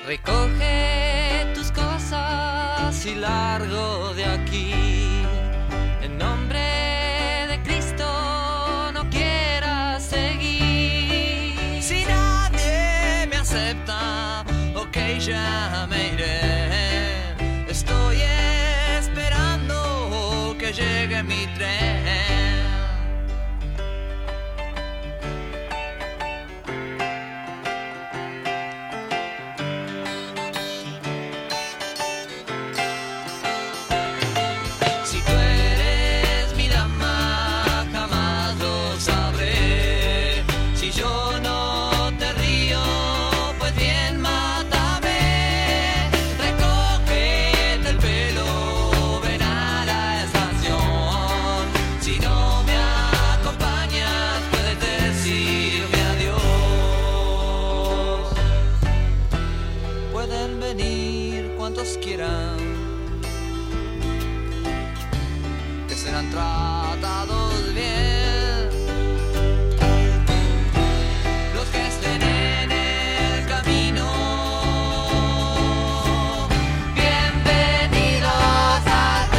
Recoge tus cosas y largo de aquí. En nombre de Cristo no quieras seguir. Si nadie me acepta, ok, ya me iré. Estoy esperando que llegue mi tren. Que serán tratados bien los que estén en el camino. Bienvenidos al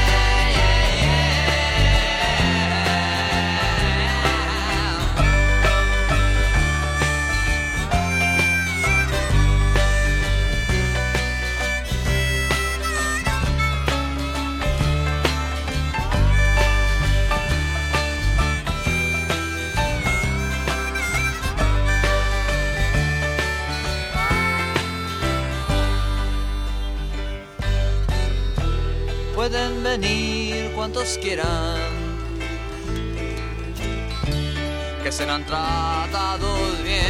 Pueden venir cuantos quieran, que serán tratados bien.